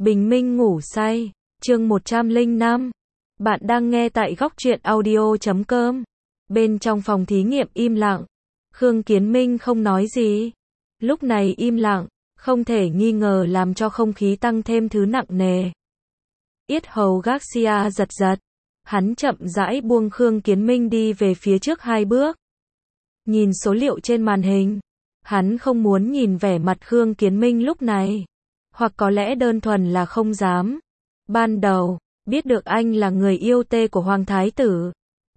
Bình minh ngủ say, chương 105. Bạn đang nghe tại góc truyện audio.com. Bên trong phòng thí nghiệm im lặng. Khương Kiến Minh không nói gì. Lúc này im lặng, không thể nghi ngờ làm cho không khí tăng thêm thứ nặng nề. Yết hầu Garcia giật giật. Hắn chậm rãi buông Khương Kiến Minh đi về phía trước 2 bước. Nhìn số liệu trên màn hình. Hắn không muốn nhìn vẻ mặt Khương Kiến Minh lúc này. Hoặc có lẽ đơn thuần là không dám. Ban đầu, biết được anh là người yêu tê của Hoàng Thái Tử.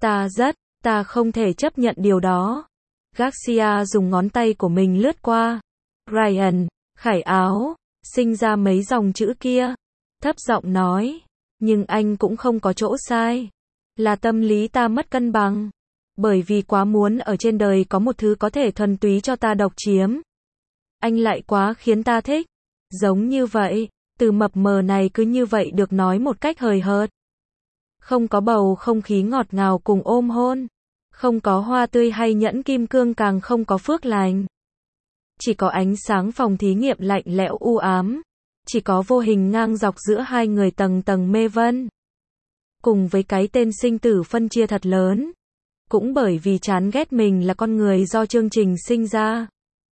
Ta không thể chấp nhận điều đó. Garcia dùng ngón tay của mình lướt qua. Ryan, khải áo, sinh ra mấy dòng chữ kia. Thấp giọng nói. Nhưng anh cũng không có chỗ sai. Là tâm lý ta mất cân bằng. Bởi vì quá muốn ở trên đời có một thứ có thể thuần túy cho ta độc chiếm. Anh lại quá khiến ta thích. Giống như vậy, từ mập mờ này cứ như vậy được nói một cách hời hợt. Không có bầu không khí ngọt ngào cùng ôm hôn. Không có hoa tươi hay nhẫn kim cương, càng không có phước lành. Chỉ có ánh sáng phòng thí nghiệm lạnh lẽo u ám. Chỉ có vô hình ngang dọc giữa hai người tầng tầng mê vân. Cùng với cái tên sinh tử phân chia thật lớn. Cũng bởi vì chán ghét mình là con người do chương trình sinh ra.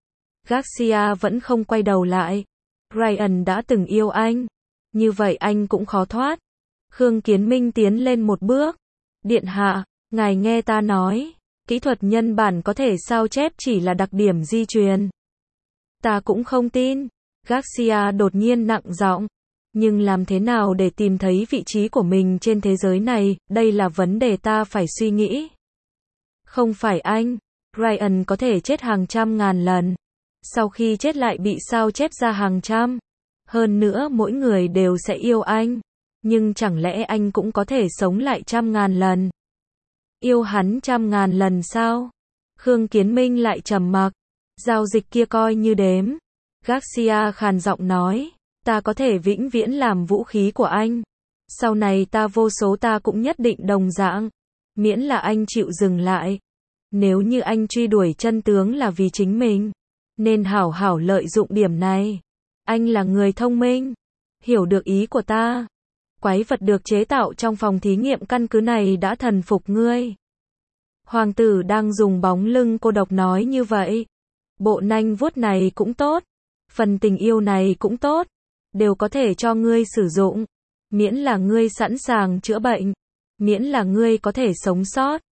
Garcia vẫn không quay đầu lại. Ryan đã từng yêu anh. Như vậy anh cũng khó thoát. Khương Kiến Minh tiến lên một bước. Điện hạ, ngài nghe ta nói. Kỹ thuật nhân bản có thể sao chép chỉ là đặc điểm di truyền. Ta cũng không tin. Garcia đột nhiên nặng giọng. Nhưng làm thế nào để tìm thấy vị trí của mình trên thế giới này, đây là vấn đề ta phải suy nghĩ. Không phải anh. Ryan có thể chết hàng trăm ngàn lần. Sau khi chết lại bị sao chép ra hàng trăm. Hơn nữa mỗi người đều sẽ yêu anh. Nhưng chẳng lẽ anh cũng có thể sống lại trăm ngàn lần? Yêu hắn trăm ngàn lần sao? Khương Kiến Minh lại trầm mặc. Giao dịch kia coi như đếm. Garcia khàn giọng nói. Ta có thể vĩnh viễn làm vũ khí của anh. Sau này ta vô số ta cũng nhất định đồng dạng. Miễn là anh chịu dừng lại. Nếu như anh truy đuổi chân tướng là vì chính mình. Nên hảo hảo lợi dụng điểm này. Anh là người thông minh. Hiểu được ý của ta. Quái vật được chế tạo trong phòng thí nghiệm căn cứ này đã thần phục ngươi. Hoàng tử đang dùng bóng lưng cô độc nói như vậy. Bộ nanh vuốt này cũng tốt. Phần tình yêu này cũng tốt. Đều có thể cho ngươi sử dụng. Miễn là ngươi sẵn sàng chữa bệnh. Miễn là ngươi có thể sống sót.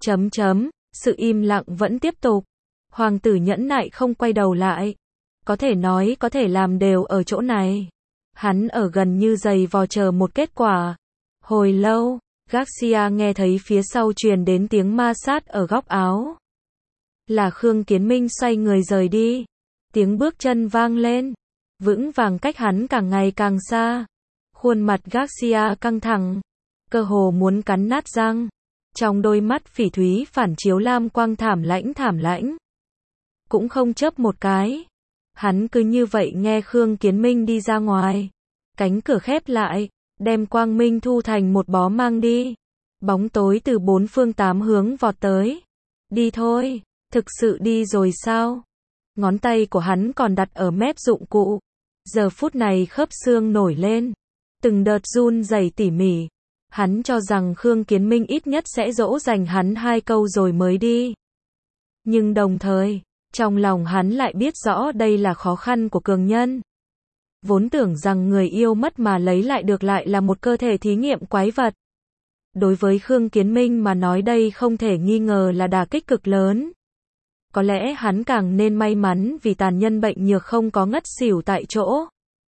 Sự im lặng vẫn tiếp tục. Hoàng tử nhẫn nại không quay đầu lại. Có thể nói có thể làm đều ở chỗ này. Hắn ở gần như giày vò chờ một kết quả. Hồi lâu, Garcia nghe thấy phía sau truyền đến tiếng ma sát ở góc áo. Là Khương Kiến Minh xoay người rời đi. Tiếng bước chân vang lên. Vững vàng cách hắn càng ngày càng xa. Khuôn mặt Garcia căng thẳng. Cơ hồ muốn cắn nát răng. Trong đôi mắt phỉ thúy phản chiếu lam quang thảm lãnh. Cũng không chớp một cái. Hắn cứ như vậy nghe Khương Kiến Minh đi ra ngoài. Cánh cửa khép lại, đem quang minh thu thành một bó mang đi. Bóng tối từ 4 phương 8 hướng vọt tới. Đi thôi, thực sự đi rồi sao? Ngón tay của hắn còn đặt ở mép dụng cụ. Giờ phút này khớp xương nổi lên. Từng đợt run rẩy tỉ mỉ. Hắn cho rằng Khương Kiến Minh ít nhất sẽ dỗ dành hắn 2 câu rồi mới đi. Nhưng đồng thời, trong lòng hắn lại biết rõ đây là khó khăn của cường nhân. Vốn tưởng rằng người yêu mất mà lấy lại được lại là một cơ thể thí nghiệm quái vật. Đối với Khương Kiến Minh mà nói đây không thể nghi ngờ là đả kích cực lớn. Có lẽ hắn càng nên may mắn vì tàn nhân bệnh nhược không có ngất xỉu tại chỗ.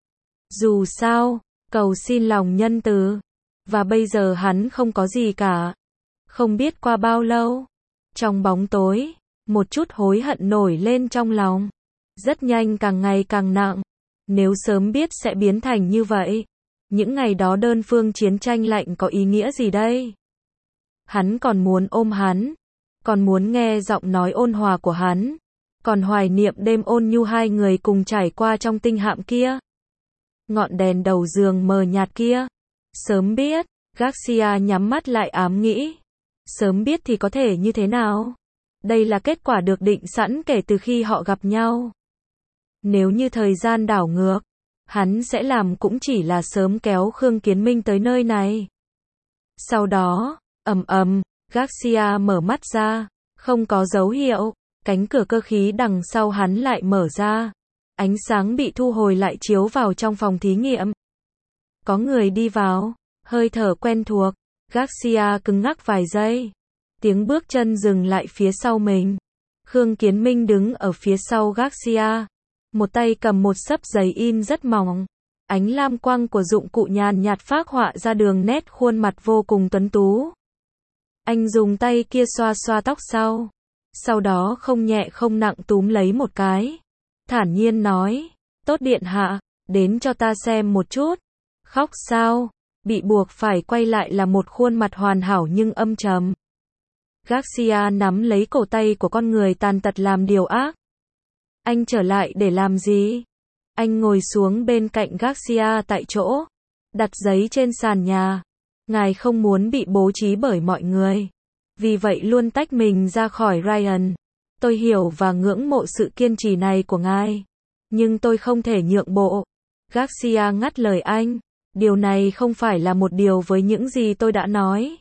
Dù sao, cầu xin lòng nhân từ. Và bây giờ hắn không có gì cả. Không biết qua bao lâu. Trong bóng tối, một chút hối hận nổi lên trong lòng. Rất nhanh càng ngày càng nặng. Nếu sớm biết sẽ biến thành như vậy. Những ngày đó đơn phương chiến tranh lạnh có ý nghĩa gì đây? Hắn còn muốn ôm hắn. Còn muốn nghe giọng nói ôn hòa của hắn. Còn hoài niệm đêm ôn nhu hai người cùng trải qua trong tinh hạm kia. Ngọn đèn đầu giường mờ nhạt kia. Sớm biết, Garcia nhắm mắt lại ám nghĩ. Sớm biết thì có thể như thế nào? Đây là kết quả được định sẵn kể từ khi họ gặp nhau. Nếu như thời gian đảo ngược, hắn sẽ làm cũng chỉ là sớm kéo Khương Kiến Minh tới nơi này. Sau đó, Garcia mở mắt ra, không có dấu hiệu, cánh cửa cơ khí đằng sau hắn lại mở ra. Ánh sáng bị thu hồi lại chiếu vào trong phòng thí nghiệm. Có người đi vào, hơi thở quen thuộc, Garcia cứng ngắc vài giây. Tiếng bước chân dừng lại phía sau mình. Khương Kiến Minh đứng ở phía sau Garcia, một tay cầm một xấp giấy in rất mỏng. Ánh lam quang của dụng cụ nhàn nhạt phác họa ra đường nét khuôn mặt vô cùng tuấn tú. Anh dùng tay kia xoa xoa tóc sau đó không nhẹ không nặng túm lấy một cái. Thản nhiên nói, tốt điện hạ, đến cho ta xem một chút. Khóc sao? Bị buộc phải quay lại là một khuôn mặt hoàn hảo nhưng âm trầm. Garcia nắm lấy cổ tay của con người tàn tật làm điều ác. Anh trở lại để làm gì? Anh ngồi xuống bên cạnh Garcia tại chỗ, đặt giấy trên sàn nhà. Ngài không muốn bị bố trí bởi mọi người, vì vậy luôn tách mình ra khỏi Ryan. Tôi hiểu và ngưỡng mộ sự kiên trì này của ngài, nhưng tôi không thể nhượng bộ. Garcia ngắt lời anh, điều này không phải là một điều với những gì tôi đã nói.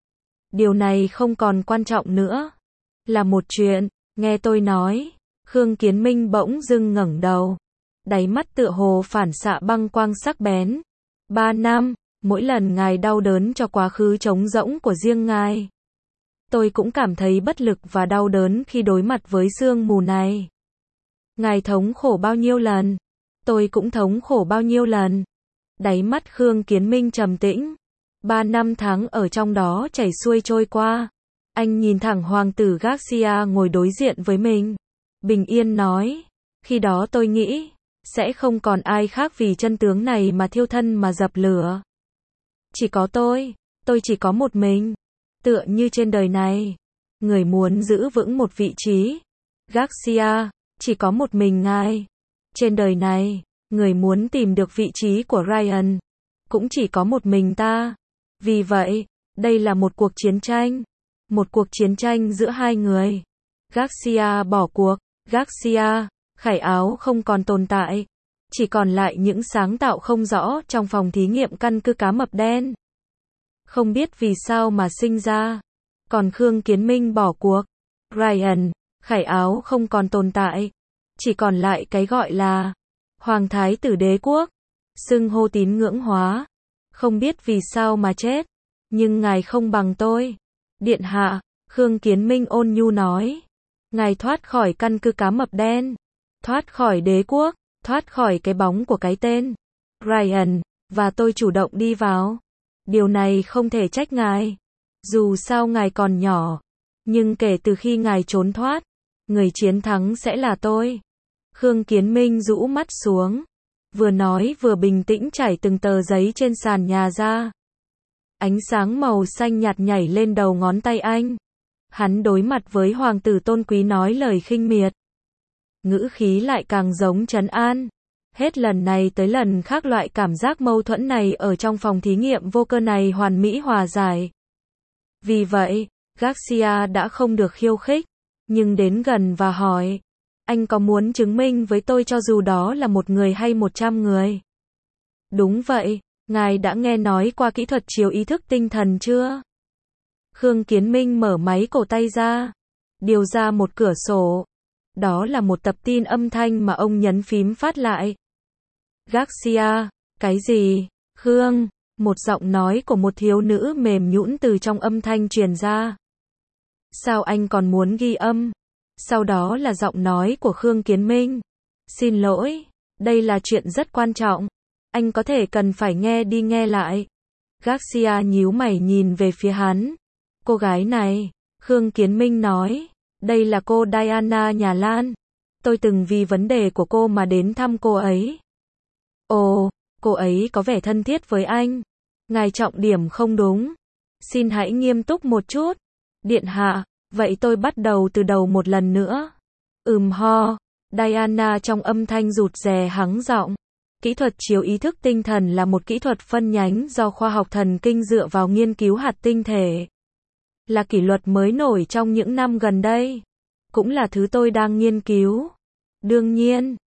Điều này không còn quan trọng nữa. Là một chuyện, nghe tôi nói. Khương Kiến Minh bỗng dưng ngẩng đầu. Đáy mắt tựa hồ phản xạ băng quang sắc bén. 3 năm, mỗi lần ngài đau đớn cho quá khứ trống rỗng của riêng ngài. Tôi cũng cảm thấy bất lực và đau đớn khi đối mặt với sương mù này. Ngài thống khổ bao nhiêu lần? Tôi cũng thống khổ bao nhiêu lần? Đáy mắt Khương Kiến Minh trầm tĩnh. 3 năm tháng ở trong đó chảy xuôi trôi qua. Anh nhìn thẳng hoàng tử Garcia ngồi đối diện với mình. Bình yên nói, khi đó tôi nghĩ, sẽ không còn ai khác vì chân tướng này mà thiêu thân mà dập lửa. Chỉ có tôi chỉ có một mình. Tựa như trên đời này, người muốn giữ vững một vị trí. Garcia, chỉ có một mình ngài. Trên đời này, người muốn tìm được vị trí của Ryan, cũng chỉ có một mình ta. Vì vậy, đây là một cuộc chiến tranh. Một cuộc chiến tranh giữa hai người. Garcia bỏ cuộc. Garcia, khải áo không còn tồn tại. Chỉ còn lại những sáng tạo không rõ trong phòng thí nghiệm căn cứ cá mập đen. Không biết vì sao mà sinh ra. Còn Khương Kiến Minh bỏ cuộc. Ryan, khải áo không còn tồn tại. Chỉ còn lại cái gọi là Hoàng Thái tử đế quốc. Xưng hô tín ngưỡng hóa. Không biết vì sao mà chết. Nhưng ngài không bằng tôi. Điện hạ, Khương Kiến Minh ôn nhu nói. Ngài thoát khỏi căn cứ cá mập đen. Thoát khỏi đế quốc. Thoát khỏi cái bóng của cái tên Ryan. Và tôi chủ động đi vào. Điều này không thể trách ngài. Dù sao ngài còn nhỏ. Nhưng kể từ khi ngài trốn thoát, người chiến thắng sẽ là tôi. Khương Kiến Minh rũ mắt xuống. Vừa nói vừa bình tĩnh trải từng tờ giấy trên sàn nhà ra. Ánh sáng màu xanh nhạt nhảy lên đầu ngón tay anh. Hắn đối mặt với hoàng tử tôn quý nói lời khinh miệt. Ngữ khí lại càng giống trấn an. Hết lần này tới lần khác loại cảm giác mâu thuẫn này ở trong phòng thí nghiệm vô cơ này hoàn mỹ hòa giải. Vì vậy, Garcia đã không được khiêu khích, nhưng đến gần và hỏi, anh có muốn chứng minh với tôi cho dù đó là một người hay 100 người? Đúng vậy, ngài đã nghe nói qua kỹ thuật chiếu ý thức tinh thần chưa? Khương Kiến Minh mở máy cổ tay ra, điều ra một cửa sổ. Đó là một tập tin âm thanh mà ông nhấn phím phát lại. Garcia, cái gì? Khương, một giọng nói của một thiếu nữ mềm nhũn từ trong âm thanh truyền ra. Sao anh còn muốn ghi âm? Sau đó là giọng nói của Khương Kiến Minh. Xin lỗi, đây là chuyện rất quan trọng. Anh có thể cần phải nghe đi nghe lại. Garcia nhíu mày nhìn về phía hắn. Cô gái này, Khương Kiến Minh nói, đây là cô Diana nhà Lan. Tôi từng vì vấn đề của cô mà đến thăm cô ấy. Ồ, cô ấy có vẻ thân thiết với anh. Ngài trọng điểm không đúng. Xin hãy nghiêm túc một chút. Điện hạ, vậy tôi bắt đầu từ đầu một lần nữa. Ho. Diana trong âm thanh rụt rè hắng giọng. Kỹ thuật chiếu ý thức tinh thần là một kỹ thuật phân nhánh do khoa học thần kinh dựa vào nghiên cứu hạt tinh thể. Là kỷ luật mới nổi trong những năm gần đây. Cũng là thứ tôi đang nghiên cứu. Đương nhiên,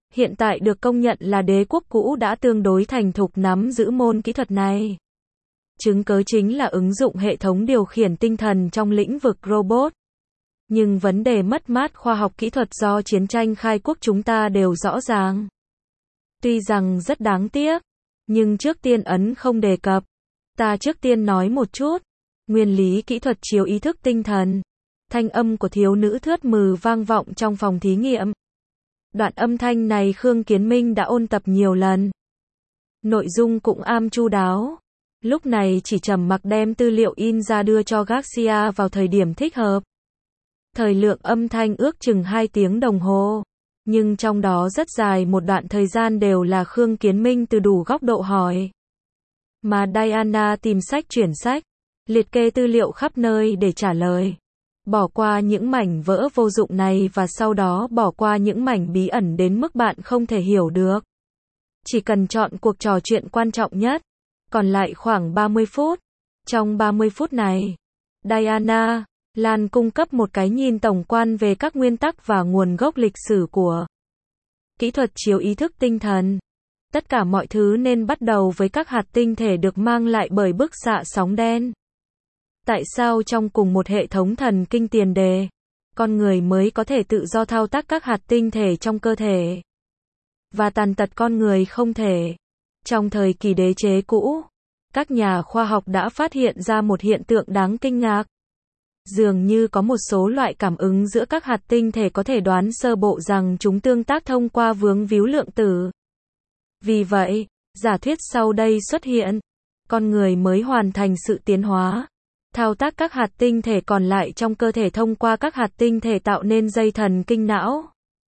hiện tại được công nhận là đế quốc cũ đã tương đối thành thục nắm giữ môn kỹ thuật này. Chứng cớ chính là ứng dụng hệ thống điều khiển tinh thần trong lĩnh vực robot. Nhưng vấn đề mất mát khoa học kỹ thuật do chiến tranh khai quốc chúng ta đều rõ ràng. Tuy rằng rất đáng tiếc, nhưng trước tiên ấn không đề cập. Ta trước tiên nói một chút. Nguyên lý kỹ thuật chiếu ý thức tinh thần. Thanh âm của thiếu nữ thướt mừ vang vọng trong phòng thí nghiệm. Đoạn âm thanh này Khương Kiến Minh đã ôn tập nhiều lần. Nội dung cũng chu đáo. Lúc này chỉ trầm mặc đem tư liệu in ra đưa cho Garcia vào thời điểm thích hợp. Thời lượng âm thanh ước chừng 2 tiếng đồng hồ. Nhưng trong đó rất dài một đoạn thời gian đều là Khương Kiến Minh từ đủ góc độ hỏi. Mà Diana tìm sách chuyển sách, liệt kê tư liệu khắp nơi để trả lời. Bỏ qua những mảnh vỡ vô dụng này và sau đó bỏ qua những mảnh bí ẩn đến mức bạn không thể hiểu được. Chỉ cần chọn cuộc trò chuyện quan trọng nhất. Còn lại khoảng 30 phút. Trong 30 phút này, Diana, Lan cung cấp một cái nhìn tổng quan về các nguyên tắc và nguồn gốc lịch sử của kỹ thuật chiếu ý thức tinh thần. Tất cả mọi thứ nên bắt đầu với các hạt tinh thể được mang lại bởi bức xạ sóng đen. Tại sao trong cùng một hệ thống thần kinh tiền đề, con người mới có thể tự do thao tác các hạt tinh thể trong cơ thể, và tàn tật con người không thể? Trong thời kỳ đế chế cũ, các nhà khoa học đã phát hiện ra một hiện tượng đáng kinh ngạc. Dường như có một số loại cảm ứng giữa các hạt tinh thể có thể đoán sơ bộ rằng chúng tương tác thông qua vướng víu lượng tử. Vì vậy, giả thuyết sau đây xuất hiện. Con người mới hoàn thành sự tiến hóa. Thao tác các hạt tinh thể còn lại trong cơ thể thông qua các hạt tinh thể tạo nên dây thần kinh não.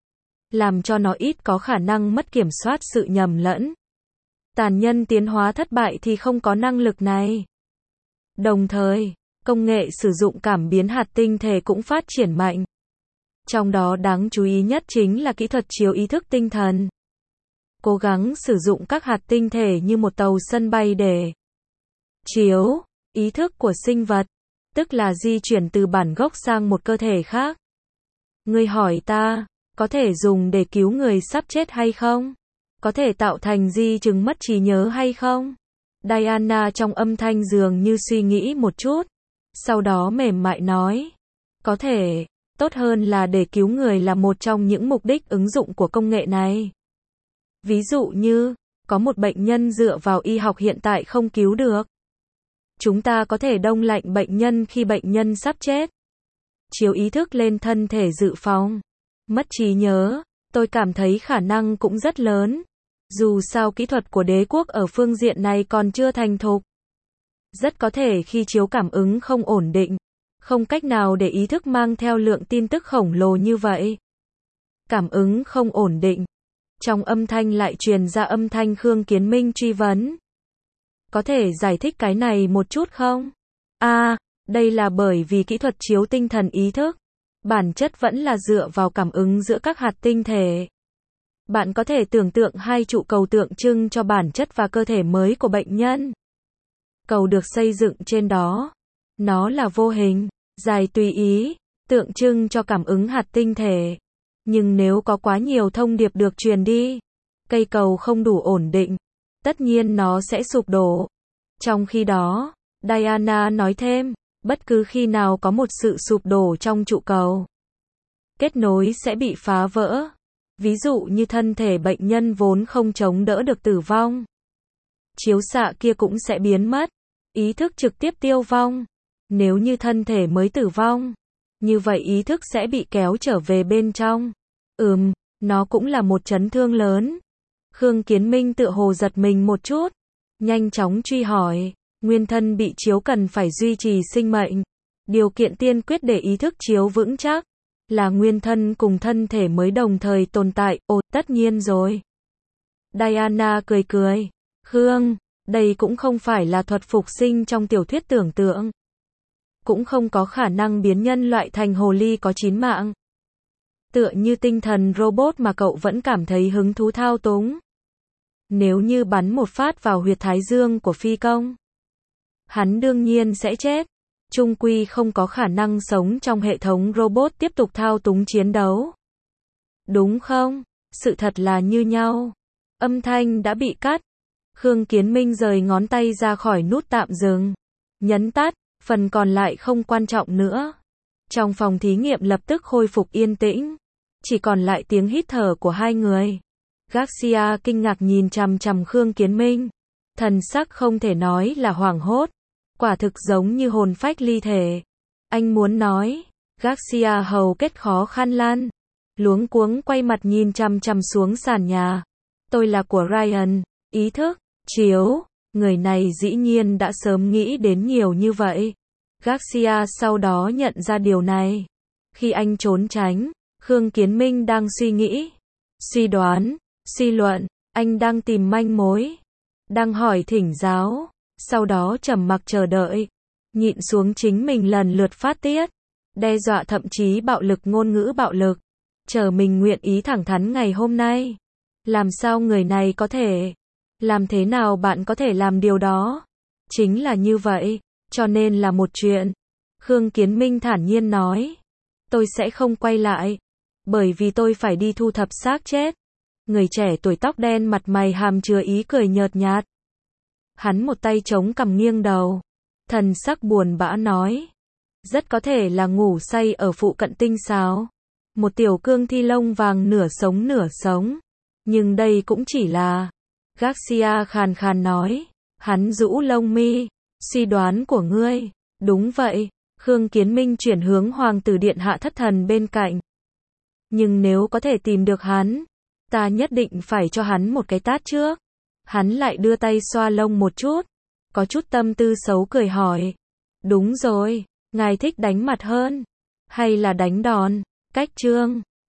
Làm cho nó ít có khả năng mất kiểm soát sự nhầm lẫn. Tàn nhân tiến hóa thất bại thì không có năng lực này. Đồng thời, công nghệ sử dụng cảm biến hạt tinh thể cũng phát triển mạnh. Trong đó đáng chú ý nhất chính là kỹ thuật chiếu ý thức tinh thần. Cố gắng sử dụng các hạt tinh thể như một tàu sân bay để chiếu ý thức của sinh vật, tức là di chuyển từ bản gốc sang một cơ thể khác. Ngươi hỏi ta, có thể dùng để cứu người sắp chết hay không? Có thể tạo thành di chứng mất trí nhớ hay không? Diana trong âm thanh dường như suy nghĩ một chút, sau đó mềm mại nói, có thể, tốt hơn là để cứu người là một trong những mục đích ứng dụng của công nghệ này. Ví dụ như, có một bệnh nhân dựa vào y học hiện tại không cứu được. Chúng ta có thể đông lạnh bệnh nhân khi bệnh nhân sắp chết. Chiếu ý thức lên thân thể dự phòng. Mất trí nhớ, tôi cảm thấy khả năng cũng rất lớn. Dù sao kỹ thuật của đế quốc ở phương diện này còn chưa thành thục. Rất có thể khi chiếu cảm ứng không ổn định, không cách nào để ý thức mang theo lượng tin tức khổng lồ như vậy. Cảm ứng không ổn định. Trong âm thanh lại truyền ra âm thanh Khương Kiến Minh truy vấn. Có thể giải thích cái này một chút không? Đây là bởi vì kỹ thuật chiếu tinh thần ý thức, bản chất vẫn là dựa vào cảm ứng giữa các hạt tinh thể. Bạn có thể tưởng tượng hai trụ cầu tượng trưng cho bản chất và cơ thể mới của bệnh nhân. Cầu được xây dựng trên đó. Nó là vô hình, dài tùy ý, tượng trưng cho cảm ứng hạt tinh thể. Nhưng nếu có quá nhiều thông điệp được truyền đi, cây cầu không đủ ổn định, tất nhiên nó sẽ sụp đổ. Trong khi đó, Diana nói thêm, bất cứ khi nào có một sự sụp đổ trong trụ cầu, kết nối sẽ bị phá vỡ. Ví dụ như thân thể bệnh nhân vốn không chống đỡ được tử vong. Chiếu xạ kia cũng sẽ biến mất. Ý thức trực tiếp tiêu vong. Nếu như thân thể mới tử vong, như vậy ý thức sẽ bị kéo trở về bên trong. Nó cũng là một chấn thương lớn. Khương Kiến Minh tựa hồ giật mình một chút. Nhanh chóng truy hỏi. Nguyên thân bị chiếu cần phải duy trì sinh mệnh. Điều kiện tiên quyết để ý thức chiếu vững chắc là nguyên thân cùng thân thể mới đồng thời tồn tại. Tất nhiên rồi. Diana cười cười. Khương, đây cũng không phải là thuật phục sinh trong tiểu thuyết tưởng tượng. Cũng không có khả năng biến nhân loại thành hồ ly có 9 mạng. Tựa như tinh thần robot mà cậu vẫn cảm thấy hứng thú thao túng. Nếu như bắn một phát vào huyệt thái dương của phi công, hắn đương nhiên sẽ chết. Chung quy không có khả năng sống trong hệ thống robot tiếp tục thao túng chiến đấu. Đúng không? Sự thật là như nhau. Âm thanh đã bị cắt. Khương Kiến Minh rời ngón tay ra khỏi nút tạm dừng. Nhấn tắt, phần còn lại không quan trọng nữa. Trong phòng thí nghiệm lập tức khôi phục yên tĩnh. Chỉ còn lại tiếng hít thở của hai người. Garcia kinh ngạc nhìn chằm chằm Khương Kiến Minh. Thần sắc không thể nói là hoảng hốt. Quả thực giống như hồn phách ly thể. Anh muốn nói. Garcia hầu kết khó khăn lăn. Luống cuống quay mặt nhìn chằm chằm xuống sàn nhà. Tôi là của Ryan. Ý thức. Chiếu. Người này dĩ nhiên đã sớm nghĩ đến nhiều như vậy. Garcia sau đó nhận ra điều này. Khi anh trốn tránh, Khương Kiến Minh đang suy nghĩ, suy đoán, suy luận, anh đang tìm manh mối, đang hỏi thỉnh giáo, sau đó trầm mặc chờ đợi, nhịn xuống chính mình lần lượt phát tiết, đe dọa thậm chí bạo lực ngôn ngữ bạo lực, chờ mình nguyện ý thẳng thắn ngày hôm nay. Làm sao người này có thể? Làm thế nào bạn có thể làm điều đó? Chính là như vậy, cho nên là một chuyện. Khương Kiến Minh thản nhiên nói. Tôi sẽ không quay lại. Bởi vì tôi phải đi thu thập xác chết. Người trẻ tuổi tóc đen mặt mày hàm chứa ý cười nhợt nhạt. Hắn một tay chống cằm nghiêng đầu. Thần sắc buồn bã nói. Rất có thể là ngủ say ở phụ cận tinh sao. Một tiểu cương thi lông vàng nửa sống. Nhưng đây cũng chỉ là... Garcia khàn khàn nói. Hắn rũ lông mi. Suy đoán của ngươi. Đúng vậy. Khương Kiến Minh chuyển hướng Hoàng tử điện hạ thất thần bên cạnh. Nhưng nếu có thể tìm được hắn, ta nhất định phải cho hắn một cái tát trước. Hắn lại đưa tay xoa lông một chút. Có chút tâm tư xấu cười hỏi. Đúng rồi, ngài thích đánh mặt hơn. Hay là đánh đòn? Cách trương.